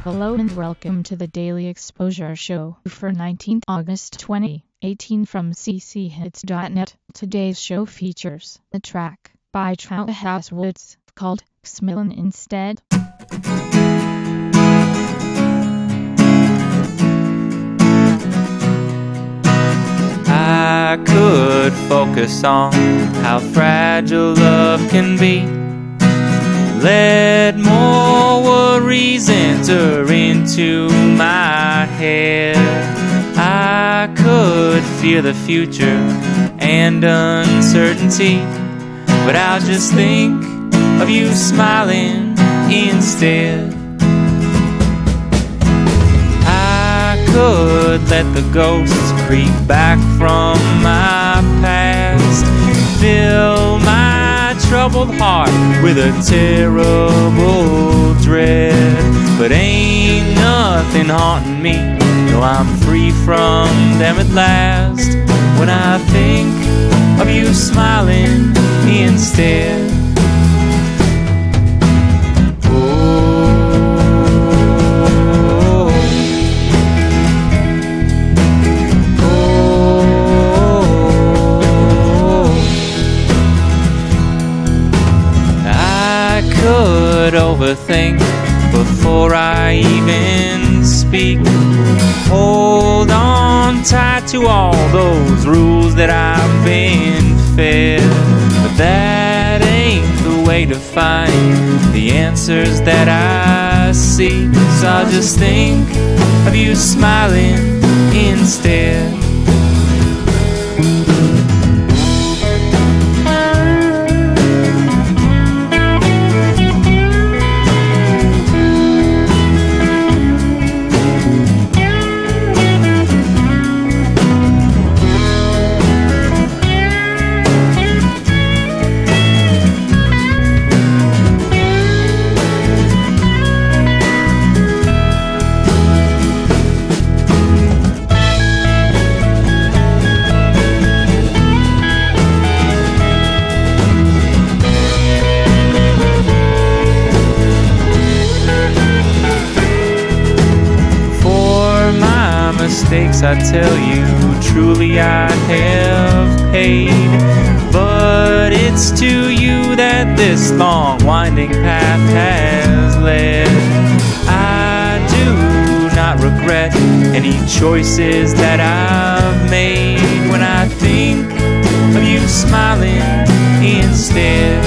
Hello and welcome to the Daily Exposure Show for 19th August 2018 from cchits.net. Today's show features a track by Charleston Woods called Smilin' Instead. I could focus on how fragile love can be. Let more worries enter into my head. I could fear the future and uncertainty, but I'll just think of you smiling instead. I could let the ghosts creep back from my past, fill my troubled heart with a terrible dread. But ain't nothing haunting me, no, I'm free from them at last, when I think of you smiling instead. Could overthink before I even speak. Hold on tight to all those rules that I've been fed, but that ain't the way to find the answers that I seek. So I'll just think of you smiling instead. Mistakes, I tell you, truly I have paid, but it's to you that this long winding path has led. I do not regret any choices that I've made, when I think of you smiling instead.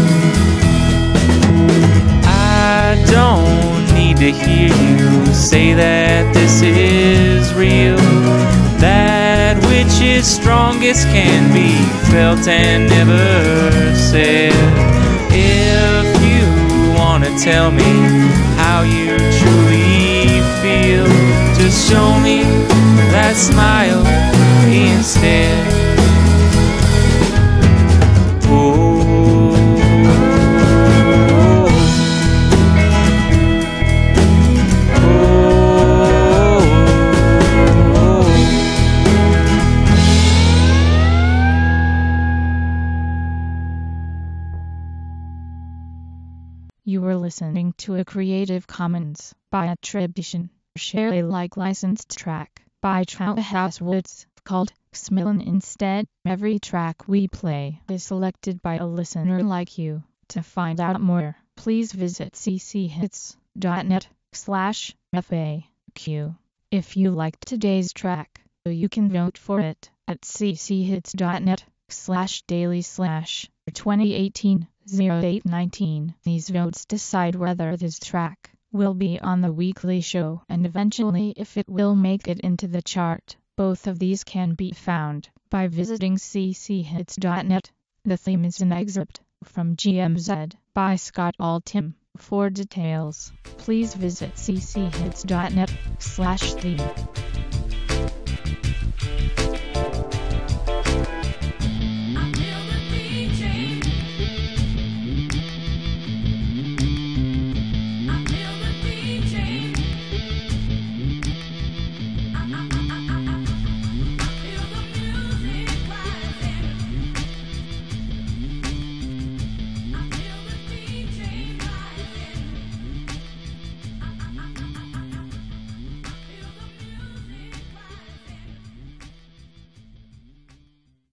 I don't need to hear you say that this is real. That which is strongest can be felt and never said. If you want to tell me how you truly feel, just show me that smile instead. You were listening to a Creative Commons by attribution, share Alike licensed track by Charleston Woods called Smilin' Instead. Every track we play is selected by a listener like you. To find out more, please visit cchits.net/FAQ. If you liked today's track, you can vote for it at cchits.net/daily/2018-0819. These votes decide whether this track will be on the weekly show and eventually if it will make it into the chart. Both of these can be found by visiting cchits.net. The theme is an excerpt from GMZ by Scott Altham. For details, please visit cchits.net/theme.